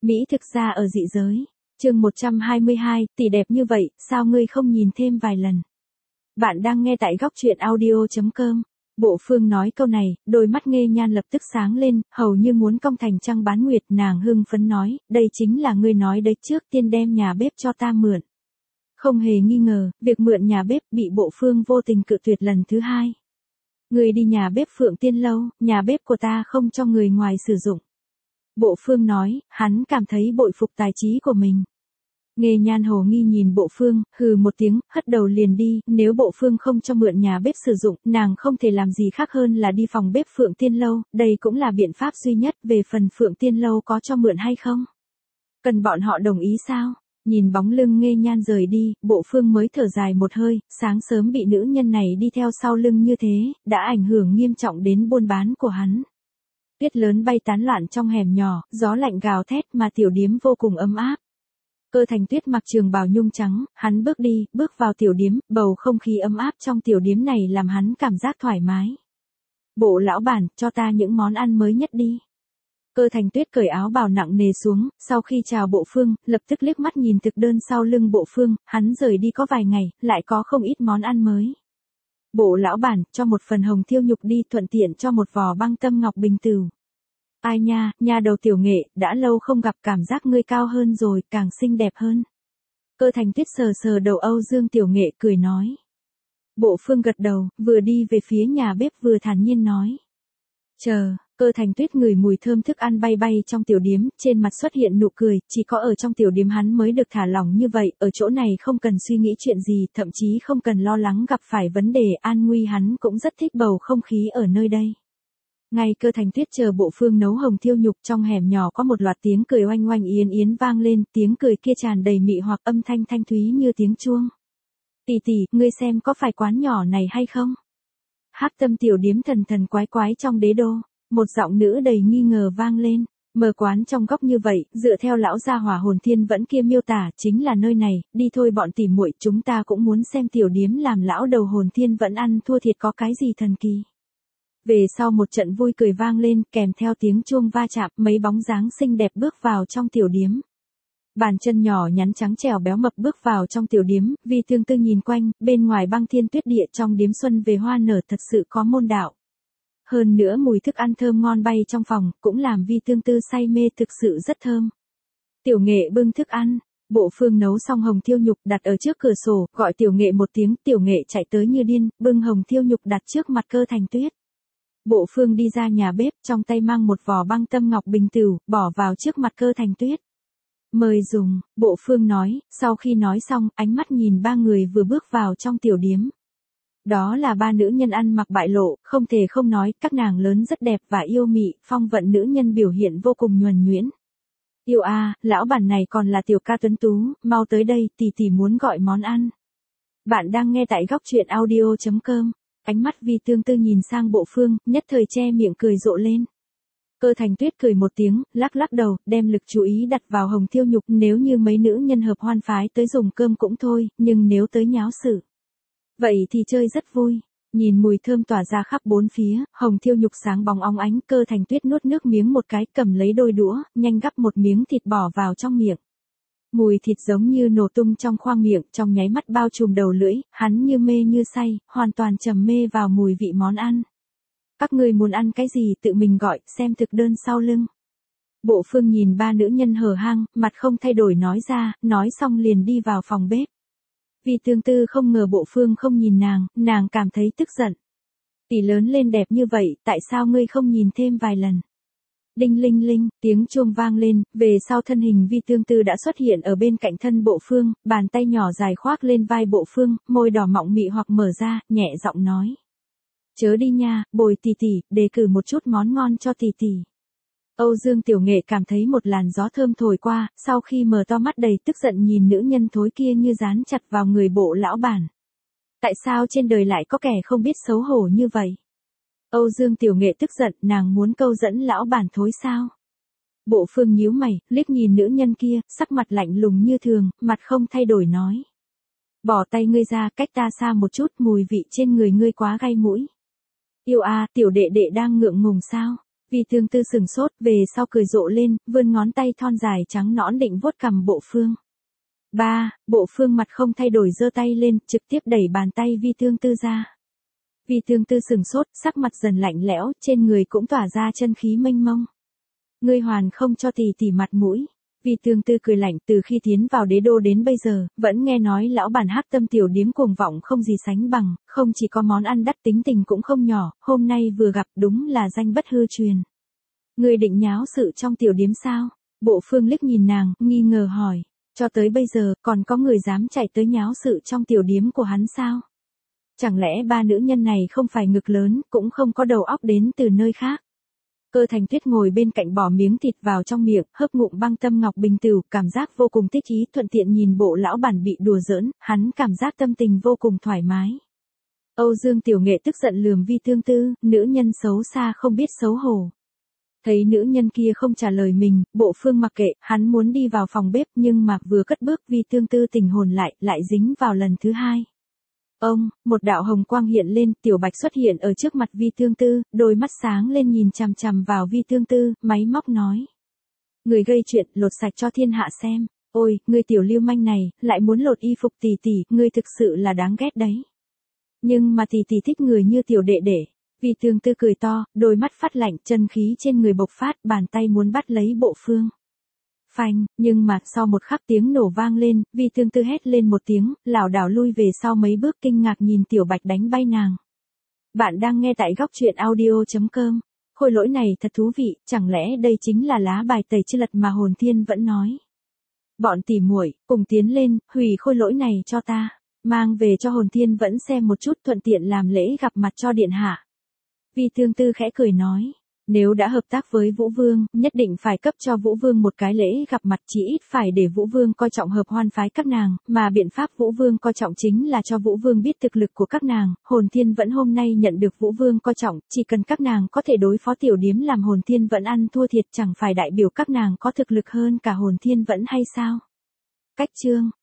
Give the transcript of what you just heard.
Mỹ thực ra ở dị giới. Chương 122, tỷ đẹp như vậy, sao ngươi không nhìn thêm vài lần? Bạn đang nghe tại góc truyện audio.com. Bộ Phương nói câu này, đôi mắt Nghê Nhan lập tức sáng lên, hầu như muốn cong thành trăng bán nguyệt, nàng hưng phấn nói, đây chính là ngươi nói đấy, trước tiên đem nhà bếp cho ta mượn. Không hề nghi ngờ, việc mượn nhà bếp bị Bộ Phương vô tình cự tuyệt lần thứ hai. Ngươi đi nhà bếp Phượng Tiên Lâu, nhà bếp của ta không cho người ngoài sử dụng. Bộ Phương nói, hắn cảm thấy bội phục tài trí của mình. Nghê Nhan hồ nghi nhìn Bộ Phương, hừ một tiếng, hất đầu liền đi, nếu Bộ Phương không cho mượn nhà bếp sử dụng, nàng không thể làm gì khác hơn là đi phòng bếp Phượng Tiên Lâu, đây cũng là biện pháp duy nhất. Về phần Phượng Tiên Lâu có cho mượn hay không? Cần bọn họ đồng ý sao? Nhìn bóng lưng Nghê Nhan rời đi, Bộ Phương mới thở dài một hơi, sáng sớm bị nữ nhân này đi theo sau lưng như thế, đã ảnh hưởng nghiêm trọng đến buôn bán của hắn. Tuyết lớn bay tán loạn trong hẻm nhỏ, gió lạnh gào thét mà tiểu điếm vô cùng ấm áp. Cơ Thành Tuyết mặc trường bào nhung trắng, hắn bước vào tiểu điếm, bầu không khí ấm áp trong tiểu điếm này làm hắn cảm giác thoải mái. Bộ lão bản, cho ta những món ăn mới nhất đi. Cơ Thành Tuyết cởi áo bào nặng nề xuống, sau khi chào Bộ Phương, lập tức liếc mắt nhìn thực đơn sau lưng Bộ Phương, hắn rời đi có vài ngày, lại có không ít món ăn mới. Bộ lão bản, cho một phần hồng thiêu nhục đi, thuận tiện cho một vò băng tâm ngọc bình tửu. Ai nha, nha đầu tiểu nghệ, đã lâu không gặp, cảm giác ngươi cao hơn rồi, càng xinh đẹp hơn. Cơ Thành Tuyết sờ sờ đầu Âu Dương tiểu nghệ cười nói. Bộ Phương gật đầu, vừa đi về phía nhà bếp vừa thản nhiên nói. Chờ, Cơ Thành Tuyết ngửi mùi thơm thức ăn bay bay trong tiểu điếm, trên mặt xuất hiện nụ cười, chỉ có ở trong tiểu điếm hắn mới được thả lỏng như vậy, ở chỗ này không cần suy nghĩ chuyện gì, thậm chí không cần lo lắng gặp phải vấn đề an nguy, hắn cũng rất thích bầu không khí ở nơi đây. Ngay Cơ Thành Tuyết chờ Bộ Phương nấu hồng thiêu nhục, trong hẻm nhỏ có một loạt tiếng cười oanh oanh yến yến vang lên, tiếng cười kia tràn đầy mị hoặc, âm thanh thanh thúy như tiếng chuông. Tỷ tỷ, ngươi xem có phải quán nhỏ này hay không? Hắc Tâm tiểu điếm thần thần quái quái trong đế đô, một giọng nữ đầy nghi ngờ vang lên. Mở quán trong góc như vậy, dựa theo lão gia hỏa hồn thiên vẫn kia miêu tả, chính là nơi này, đi thôi bọn tỉ muội, chúng ta cũng muốn xem tiểu điếm làm lão đầu hồn thiên vẫn ăn thua thiệt có cái gì thần kỳ. Về sau một trận vui cười vang lên, kèm theo tiếng chuông va chạm, mấy bóng dáng xinh đẹp bước vào trong tiểu điếm. Bàn chân nhỏ nhắn trắng trẻo béo mập bước vào trong tiểu điếm, Vi Tương Tư nhìn quanh, bên ngoài băng thiên tuyết địa, trong điếm xuân về hoa nở, thật sự có môn đạo. Hơn nữa mùi thức ăn thơm ngon bay trong phòng, cũng làm Vi Tương Tư say mê, thực sự rất thơm. Tiểu nghệ bưng thức ăn, Bộ Phương nấu xong hồng thiêu nhục đặt ở trước cửa sổ, gọi tiểu nghệ một tiếng, tiểu nghệ chạy tới như điên, bưng hồng thiêu nhục đặt trước mặt Cơ Thành Tuyết. Bộ Phương đi ra nhà bếp, trong tay mang một vò băng tâm ngọc bình tửu, bỏ vào trước mặt Cơ Thành Tuyết. Mời dùng, Bộ Phương nói, sau khi nói xong, ánh mắt nhìn ba người vừa bước vào trong tiểu điếm. Đó là ba nữ nhân ăn mặc bại lộ, không thể không nói, các nàng lớn rất đẹp và yêu mị, phong vận nữ nhân biểu hiện vô cùng nhuần nhuyễn. Yêu a, lão bản này còn là tiểu ca tuấn tú, mau tới đây, tỷ tỷ muốn gọi món ăn. Bạn đang nghe tại góc truyện audio.com. Ánh mắt Vi Tương Tư nhìn sang Bộ Phương, nhất thời che miệng cười rộ lên. Cơ Thành Tuyết cười một tiếng, lắc lắc đầu, đem lực chú ý đặt vào hồng thiêu nhục, nếu như mấy nữ nhân hợp hoan phái tới dùng cơm cũng thôi, nhưng nếu tới nháo sự, vậy thì chơi rất vui. Nhìn mùi thơm tỏa ra khắp bốn phía, hồng thiêu nhục sáng bóng óng ánh, Cơ Thành Tuyết nuốt nước miếng một cái, cầm lấy đôi đũa, nhanh gắp một miếng thịt bỏ vào trong miệng. Mùi thịt giống như nổ tung trong khoang miệng, trong nháy mắt bao trùm đầu lưỡi, hắn như mê như say, hoàn toàn trầm mê vào mùi vị món ăn. Các ngươi muốn ăn cái gì tự mình gọi, xem thực đơn sau lưng. Bộ Phương nhìn ba nữ nhân hở hang, mặt không thay đổi nói ra, nói xong liền đi vào phòng bếp. Vi Tương Tư không ngờ Bộ Phương không nhìn nàng cảm thấy tức giận. Tỷ lớn lên đẹp như vậy, tại sao ngươi không nhìn thêm vài lần? Đinh linh linh, tiếng chuông vang lên, về sau thân hình Vi Tương Tư đã xuất hiện ở bên cạnh thân Bộ Phương, bàn tay nhỏ dài khoác lên vai Bộ Phương, môi đỏ mọng mị hoặc mở ra, nhẹ giọng nói. Chớ đi nha, bồi tỷ tỷ, đề cử một chút món ngon cho tỷ tỷ. Âu Dương tiểu nghệ cảm thấy một làn gió thơm thổi qua, sau khi mở to mắt đầy tức giận nhìn nữ nhân thối kia như dán chặt vào người Bộ lão bản. Tại sao trên đời lại có kẻ không biết xấu hổ như vậy? Âu Dương tiểu nghệ tức giận, nàng muốn câu dẫn lão bản thối sao? Bộ Phương nhíu mày, liếc nhìn nữ nhân kia, sắc mặt lạnh lùng như thường, mặt không thay đổi nói. Bỏ tay ngươi ra, cách ta xa một chút, mùi vị trên người ngươi quá gai mũi. Yêu a, tiểu đệ đệ đang ngượng ngùng sao? Vi Tương Tư sừng sốt, về sau cười rộ lên, vươn ngón tay thon dài trắng nõn định vuốt cằm Bộ Phương. Bộ Phương mặt không thay đổi giơ tay lên, trực tiếp đẩy bàn tay Vi Tương Tư ra. Vi Tương Tư sừng sốt, sắc mặt dần lạnh lẽo, trên người cũng tỏa ra chân khí mênh mông. Ngươi hoàn không cho tỷ tỷ mặt mũi. Vi Tương Tư cười lạnh, từ khi tiến vào đế đô đến bây giờ, vẫn nghe nói lão bản Hắc Tâm tiểu điếm cuồng vọng không gì sánh bằng, không chỉ có món ăn đắt tính tình cũng không nhỏ, hôm nay vừa gặp đúng là danh bất hư truyền. Ngươi định nháo sự trong tiểu điếm sao? Bộ Phương liếc nhìn nàng, nghi ngờ hỏi. Cho tới bây giờ, còn có người dám chạy tới nháo sự trong tiểu điếm của hắn sao? Chẳng lẽ ba nữ nhân này không phải ngực lớn, cũng không có đầu óc đến từ nơi khác? Cơ Thành Tuyết ngồi bên cạnh bỏ miếng thịt vào trong miệng, hớp ngụm băng tâm ngọc bình tửu, cảm giác vô cùng thích ý, thuận tiện nhìn bộ lão bản bị đùa giỡn, hắn cảm giác tâm tình vô cùng thoải mái. Âu Dương Tiểu Nghệ tức giận lườm Vi Tương Tư, nữ nhân xấu xa không biết xấu hổ. Thấy nữ nhân kia không trả lời mình, Bộ Phương mặc kệ, hắn muốn đi vào phòng bếp nhưng mà vừa cất bước Vi Tương Tư tỉnh hồn lại dính vào lần thứ hai. Một đạo hồng quang hiện lên, Tiểu Bạch xuất hiện ở trước mặt Vi Tương Tư, đôi mắt sáng lên nhìn chằm chằm vào Vi Tương Tư, máy móc nói. Người gây chuyện, lột sạch cho thiên hạ xem. Ôi, ngươi tiểu lưu manh này, lại muốn lột y phục tỷ tỷ, ngươi thực sự là đáng ghét đấy. Nhưng mà tỷ tỷ thích người như tiểu đệ đệ. Vi Tương Tư cười to, đôi mắt phát lạnh, chân khí trên người bộc phát, bàn tay muốn bắt lấy Bộ Phương. Phanh, nhưng mà sau một khắc tiếng nổ vang lên, Vi Tương Tư hét lên một tiếng, lảo đảo lui về sau mấy bước kinh ngạc nhìn Tiểu Bạch đánh bay nàng. Bạn đang nghe tại góc truyện audio.com. Khôi lỗi này thật thú vị, chẳng lẽ đây chính là lá bài tẩy chư lật mà Hồn Thiên vẫn nói. Bọn tỉ muội cùng tiến lên, hủy khôi lỗi này cho ta, mang về cho Hồn Thiên vẫn xem một chút, thuận tiện làm lễ gặp mặt cho điện hạ. Vi Tương Tư khẽ cười nói. Nếu đã hợp tác với Vũ Vương, nhất định phải cấp cho Vũ Vương một cái lễ gặp mặt, chỉ ít phải để Vũ Vương coi trọng hợp hoan phái các nàng, mà biện pháp Vũ Vương coi trọng chính là cho Vũ Vương biết thực lực của các nàng. Hồn Thiên vẫn hôm nay nhận được Vũ Vương coi trọng, chỉ cần các nàng có thể đối phó tiểu điếm làm Hồn Thiên vẫn ăn thua thiệt, chẳng phải đại biểu các nàng có thực lực hơn cả Hồn Thiên vẫn hay sao? Cách chương